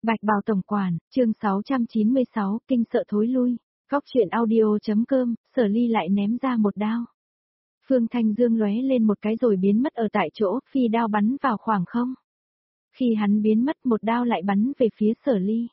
Bạch Bào Tổng Quản, chương 696, kinh sợ thối lui. Góc truyện audio.com, Sở Ly lại ném ra một đao. Phương Thanh Dương lóe lên một cái rồi biến mất ở tại chỗ, phi đao bắn vào khoảng không. Khi hắn biến mất, một đao lại bắn về phía Sở Ly.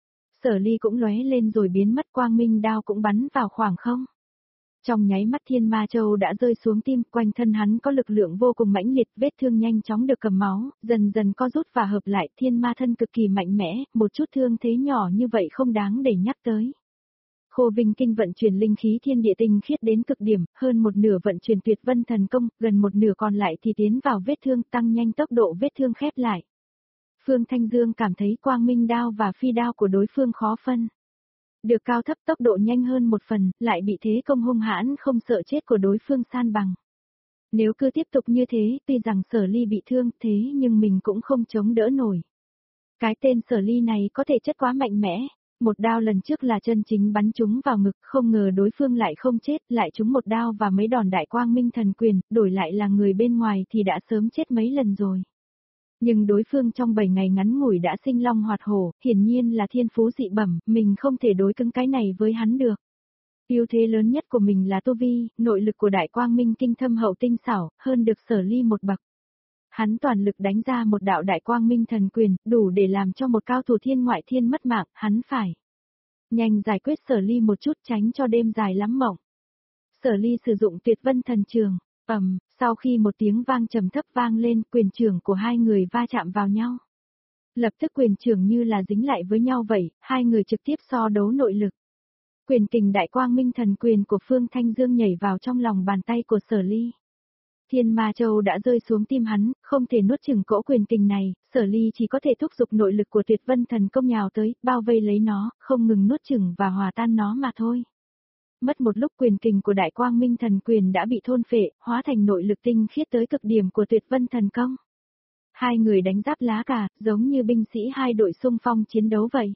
Sở Ly cũng lóe lên rồi biến mất, quang minh đao cũng bắn vào khoảng không. Trong nháy mắt Thiên Ma Châu đã rơi xuống tim, quanh thân hắn có lực lượng vô cùng mãnh liệt, vết thương nhanh chóng được cầm máu, dần dần co rút và hợp lại, Thiên Ma thân cực kỳ mạnh mẽ, một chút thương thế nhỏ như vậy không đáng để nhắc tới. Khô Vinh Kinh vận chuyển linh khí thiên địa tinh khiết đến cực điểm, hơn một nửa vận chuyển Tuyệt Vân thần công, gần một nửa còn lại thì tiến vào vết thương, tăng nhanh tốc độ vết thương khép lại. Phương Thanh Dương cảm thấy quang minh đao và phi đao của đối phương khó phân. Được cao thấp tốc độ nhanh hơn một phần, lại bị thế công hung hãn không sợ chết của đối phương san bằng. Nếu cứ tiếp tục như thế, tuy rằng Sở Ly bị thương thế nhưng mình cũng không chống đỡ nổi. Cái tên Sở Ly này có thể chất quá mạnh mẽ, một đao lần trước là chân chính bắn trúng vào ngực, không ngờ đối phương lại không chết, lại trúng một đao và mấy đòn đại quang minh thần quyền, đổi lại là người bên ngoài thì đã sớm chết mấy lần rồi. Nhưng đối phương trong 7 ngày ngắn ngủi đã sinh long hoạt hổ, hiển nhiên là thiên phú dị bẩm, mình không thể đối cứng cái này với hắn được. Ưu thế lớn nhất của mình là tu vi, nội lực của đại quang minh kinh thâm hậu tinh xảo, hơn được Sở Ly một bậc. Hắn toàn lực đánh ra một đạo đại quang minh thần quyền, đủ để làm cho một cao thủ thiên ngoại thiên mất mạng, hắn phải nhanh giải quyết Sở Ly một chút, tránh cho đêm dài lắm mộng. Sở Ly sử dụng Tuyệt Vân thần trường, sau khi một tiếng vang trầm thấp vang lên, quyền trường của hai người va chạm vào nhau. Lập tức quyền trường như là dính lại với nhau vậy, hai người trực tiếp so đấu nội lực. Quyền kình đại quang minh thần quyền của Phương Thanh Dương nhảy vào trong lòng bàn tay của Sở Ly. Thiên Ma Châu đã rơi xuống tim hắn, không thể nuốt chửng cỗ quyền kình này, Sở Ly chỉ có thể thúc giục nội lực của Tuyệt Vân thần công nhào tới, bao vây lấy nó, không ngừng nuốt chửng và hòa tan nó mà thôi. Mất một lúc quyền kình của đại quang minh thần quyền đã bị thôn phệ, hóa thành nội lực tinh khiết tới cực điểm của Tuyệt Vân thần công. Hai người đánh giáp lá cà, giống như binh sĩ hai đội xung phong chiến đấu vậy.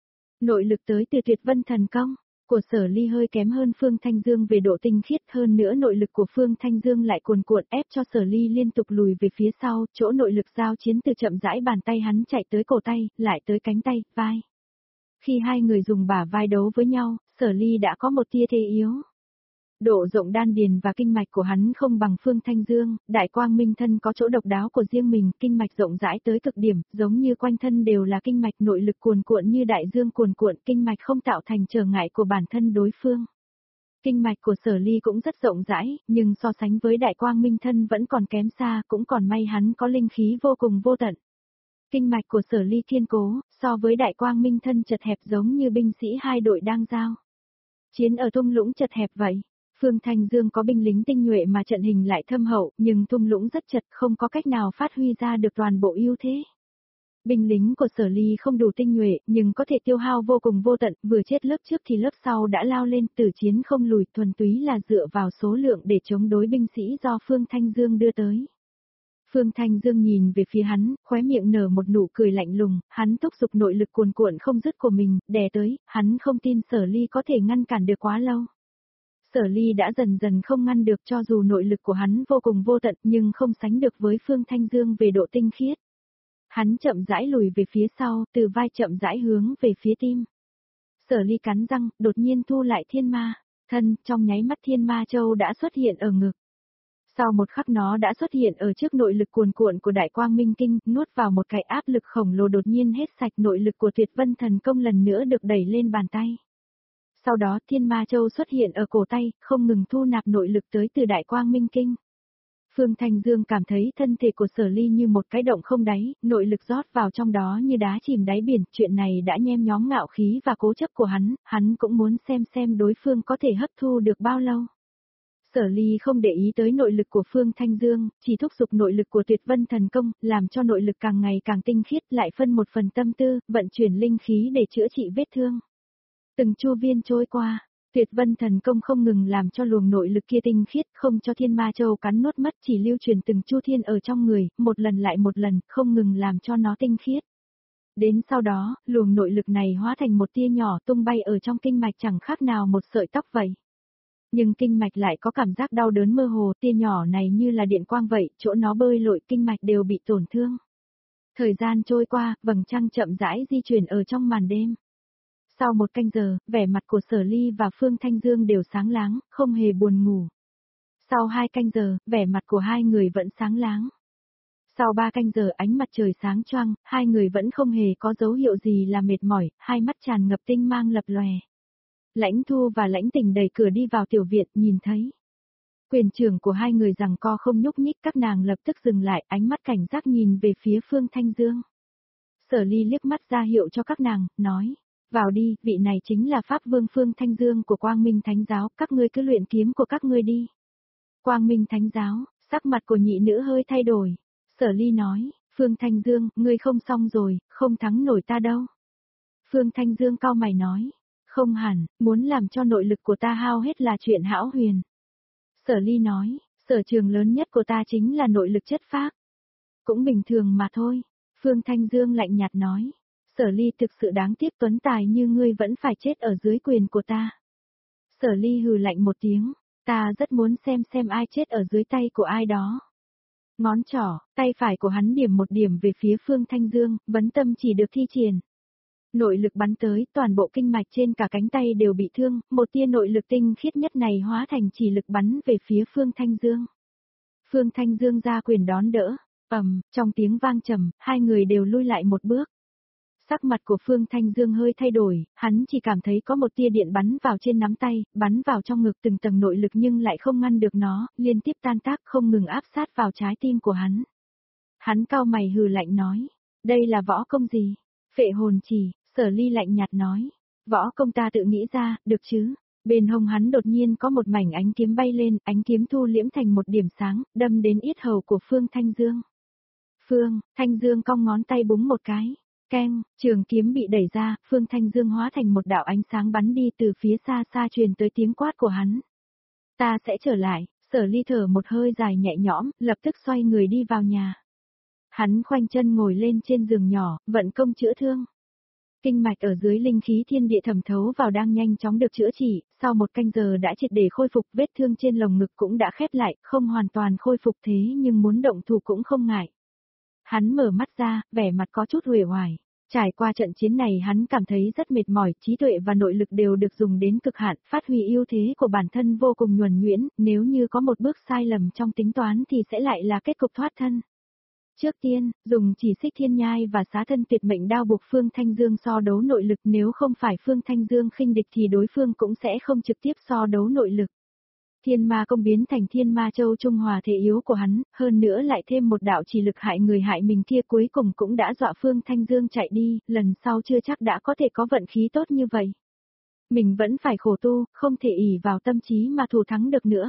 Nội lực tới từ Tuyệt Vân thần công của Sở Ly hơi kém hơn Phương Thanh Dương về độ tinh khiết, hơn nữa nội lực của Phương Thanh Dương lại cuồn cuộn ép cho Sở Ly liên tục lùi về phía sau, chỗ nội lực giao chiến từ chậm rãi bàn tay hắn chạy tới cổ tay, lại tới cánh tay, vai. Khi hai người dùng bả vai đấu với nhau, Sở Ly đã có một tia thế yếu. Độ rộng đan điền và kinh mạch của hắn không bằng Phương Thanh Dương, đại quang minh thân có chỗ độc đáo của riêng mình, kinh mạch rộng rãi tới cực điểm, giống như quanh thân đều là kinh mạch, nội lực cuồn cuộn như đại dương cuồn cuộn, kinh mạch không tạo thành trở ngại của bản thân đối phương. Kinh mạch của Sở Ly cũng rất rộng rãi, nhưng so sánh với đại quang minh thân vẫn còn kém xa, cũng còn may hắn có linh khí vô cùng vô tận. Kinh mạch của Sở Ly kiên cố, so với đại quang minh thân chật hẹp giống như binh sĩ hai đội đang giao chiến ở thung lũng chật hẹp vậy. Phương Thanh Dương có binh lính tinh nhuệ mà trận hình lại thâm hậu, nhưng thung lũng rất chật, không có cách nào phát huy ra được toàn bộ ưu thế. Binh lính của Sở Ly không đủ tinh nhuệ, nhưng có thể tiêu hao vô cùng vô tận, vừa chết lớp trước thì lớp sau đã lao lên, tử chiến không lùi, thuần túy là dựa vào số lượng để chống đối binh sĩ do Phương Thanh Dương đưa tới. Phương Thanh Dương nhìn về phía hắn, khóe miệng nở một nụ cười lạnh lùng, hắn thúc giục nội lực cuồn cuộn không dứt của mình, đè tới, hắn không tin Sở Ly có thể ngăn cản được quá lâu. Sở Ly đã dần dần không ngăn được, cho dù nội lực của hắn vô cùng vô tận nhưng không sánh được với Phương Thanh Dương về độ tinh khiết. Hắn chậm rãi lùi về phía sau, từ vai chậm rãi hướng về phía tim. Sở Ly cắn răng, đột nhiên thu lại thiên ma thân, trong nháy mắt Thiên Ma Châu đã xuất hiện ở ngực. Sau một khắc nó đã xuất hiện ở trước nội lực cuồn cuộn của đại quang minh kinh, nuốt vào một cái áp lực khổng lồ, đột nhiên hết sạch, nội lực của Tuyệt Vân thần công lần nữa được đẩy lên bàn tay. Sau đó Thiên Ma Châu xuất hiện ở cổ tay, không ngừng thu nạp nội lực tới từ đại quang minh kinh. Phương Thanh Dương cảm thấy thân thể của Sở Ly như một cái động không đáy, nội lực rót vào trong đó như đá chìm đáy biển, chuyện này đã nhem nhóm ngạo khí và cố chấp của hắn cũng muốn xem đối phương có thể hấp thu được bao lâu. Sở Ly không để ý tới nội lực của Phương Thanh Dương, chỉ thúc giục nội lực của Tuyệt Vân thần công, làm cho nội lực càng ngày càng tinh khiết, lại phân một phần tâm tư, vận chuyển linh khí để chữa trị vết thương. Từng chu viên trôi qua, Tuyệt Vân thần công không ngừng làm cho luồng nội lực kia tinh khiết, không cho Thiên Ma Châu cắn nuốt mất, chỉ lưu truyền từng chu thiên ở trong người, một lần lại một lần, không ngừng làm cho nó tinh khiết. Đến sau đó, luồng nội lực này hóa thành một tia nhỏ tung bay ở trong kinh mạch, chẳng khác nào một sợi tóc vậy. Nhưng kinh mạch lại có cảm giác đau đớn mơ hồ, tia nhỏ này như là điện quang vậy, chỗ nó bơi lội kinh mạch đều bị tổn thương. Thời gian trôi qua, vầng trăng chậm rãi di chuyển ở trong màn đêm. Sau 1 canh giờ, vẻ mặt của Sở Ly và Phương Thanh Dương đều sáng láng, không hề buồn ngủ. Sau 2 canh giờ, vẻ mặt của hai người vẫn sáng láng. Sau 3 canh giờ ánh mặt trời sáng choang, hai người vẫn không hề có dấu hiệu gì là mệt mỏi, hai mắt tràn ngập tinh mang lập lòe. Lãnh Thu và Lãnh Tình đẩy cửa đi vào tiểu viện, nhìn thấy. Quyền trưởng của hai người giằng co không nhúc nhích, các nàng lập tức dừng lại, ánh mắt cảnh giác nhìn về phía Phương Thanh Dương. Sở Ly liếc mắt ra hiệu cho các nàng, nói, vào đi, vị này chính là Pháp Vương Phương Thanh Dương của Quang Minh Thánh Giáo, các ngươi cứ luyện kiếm của các ngươi đi. Quang Minh Thánh Giáo, sắc mặt của nhị nữ hơi thay đổi. Sở Ly nói, Phương Thanh Dương, ngươi không xong rồi, không thắng nổi ta đâu. Phương Thanh Dương cau mày nói, không hẳn, muốn làm cho nội lực của ta hao hết là chuyện hão huyền. Sở Ly nói, sở trường lớn nhất của ta chính là nội lực chất phác. Cũng bình thường mà thôi. Phương Thanh Dương lạnh nhạt nói, Sở Ly thực sự đáng tiếc, tuấn tài như ngươi vẫn phải chết ở dưới quyền của ta. Sở Ly hừ lạnh một tiếng, ta rất muốn xem ai chết ở dưới tay của ai đó. Ngón trỏ, tay phải của hắn điểm một điểm về phía Phương Thanh Dương, vấn tâm chỉ được thi triển. Nội lực bắn tới, toàn bộ kinh mạch trên cả cánh tay đều bị thương, một tia nội lực tinh khiết nhất này hóa thành chỉ lực bắn về phía Phương Thanh Dương. Phương Thanh Dương ra quyền đón đỡ, trong tiếng vang trầm, hai người đều lui lại một bước. Sắc mặt của Phương Thanh Dương hơi thay đổi, hắn chỉ cảm thấy có một tia điện bắn vào trên nắm tay, bắn vào trong ngực, từng tầng nội lực nhưng lại không ngăn được nó, liên tiếp tan tác không ngừng áp sát vào trái tim của hắn. Hắn cau mày hừ lạnh nói, đây là võ công gì? Phệ hồn chỉ. Sở Ly lạnh nhạt nói, võ công ta tự nghĩ ra, được chứ? Bên hông hắn đột nhiên có một mảnh ánh kiếm bay lên, ánh kiếm thu liễm thành một điểm sáng, đâm đến yết hầu của Phương Thanh Dương. Phương Thanh Dương cong ngón tay búng một cái, keng, trường kiếm bị đẩy ra, Phương Thanh Dương hóa thành một đạo ánh sáng bắn đi, từ phía xa xa truyền tới tiếng quát của hắn. Ta sẽ trở lại. Sở Ly thở một hơi dài nhẹ nhõm, lập tức xoay người đi vào nhà. Hắn khoanh chân ngồi lên trên giường nhỏ, vận công chữa thương. Kinh mạch ở dưới linh khí thiên địa thẩm thấu vào đang nhanh chóng được chữa trị, sau 1 canh giờ đã triệt để khôi phục, vết thương trên lồng ngực cũng đã khép lại, không hoàn toàn khôi phục thế nhưng muốn động thủ cũng không ngại. Hắn mở mắt ra, vẻ mặt có chút uể oải. Trải qua trận chiến này hắn cảm thấy rất mệt mỏi, trí tuệ và nội lực đều được dùng đến cực hạn, phát huy ưu thế của bản thân vô cùng nhuần nhuyễn, nếu như có một bước sai lầm trong tính toán thì sẽ lại là kết cục thoát thân. Trước tiên, dùng chỉ xích thiên nhai và xá thân tuyệt mệnh đao buộc Phương Thanh Dương so đấu nội lực, nếu không phải Phương Thanh Dương khinh địch thì đối phương cũng sẽ không trực tiếp so đấu nội lực. Thiên ma công biến thành thiên ma châu trung hòa thể yếu của hắn, hơn nữa lại thêm một đạo chỉ lực hại người hại mình kia, cuối cùng cũng đã dọa Phương Thanh Dương chạy đi, lần sau chưa chắc đã có thể có vận khí tốt như vậy. Mình vẫn phải khổ tu, không thể ỷ vào tâm trí mà thủ thắng được nữa.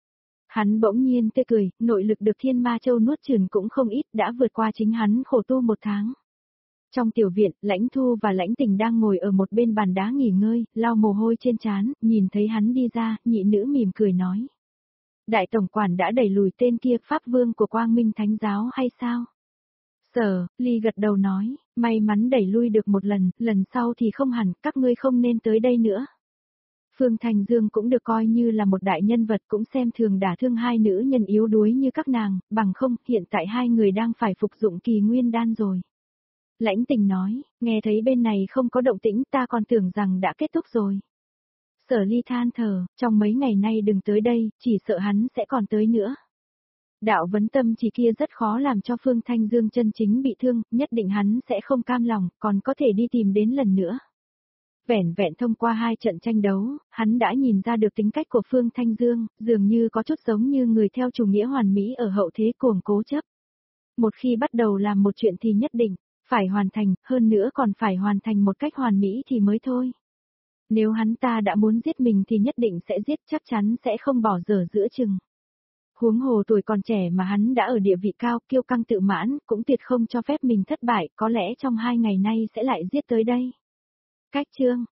Hắn bỗng nhiên tươi cười, nội lực được thiên ma châu nuốt chửng cũng không ít, đã vượt qua chính hắn khổ tu 1 tháng. Trong tiểu viện, Lãnh Thu và Lãnh Tình đang ngồi ở một bên bàn đá nghỉ ngơi, lau mồ hôi trên trán, nhìn thấy hắn đi ra, nhị nữ mỉm cười nói. Đại tổng quản đã đẩy lùi tên kia, Pháp Vương của Quang Minh Thánh Giáo hay sao? Sở Ly gật đầu nói, may mắn đẩy lui được một lần, lần sau thì không hẳn, các ngươi không nên tới đây nữa. Phương Thanh Dương cũng được coi như là một đại nhân vật, cũng xem thường đả thương hai nữ nhân yếu đuối như các nàng, bằng không, hiện tại hai người đang phải phục dụng kỳ nguyên đan rồi. Lãnh Tình nói, nghe thấy bên này không có động tĩnh, ta còn tưởng rằng đã kết thúc rồi. Sở Ly than thở, trong mấy ngày nay đừng tới đây, chỉ sợ hắn sẽ còn tới nữa. Đạo vấn tâm chỉ kia rất khó làm cho Phương Thanh Dương chân chính bị thương, nhất định hắn sẽ không cam lòng, còn có thể đi tìm đến lần nữa. Vẻn vẹn thông qua 2 trận tranh đấu, hắn đã nhìn ra được tính cách của Phương Thanh Dương, dường như có chút giống như người theo chủ nghĩa hoàn mỹ ở hậu thế cuồng cố chấp. Một khi bắt đầu làm một chuyện thì nhất định phải hoàn thành, hơn nữa còn phải hoàn thành một cách hoàn mỹ thì mới thôi. Nếu hắn ta đã muốn giết mình thì nhất định sẽ giết, chắc chắn sẽ không bỏ dở giữa chừng. Huống hồ tuổi còn trẻ mà hắn đã ở địa vị cao, kiêu căng tự mãn, cũng tuyệt không cho phép mình thất bại, có lẽ trong 2 ngày nay sẽ lại giết tới đây. Cách chương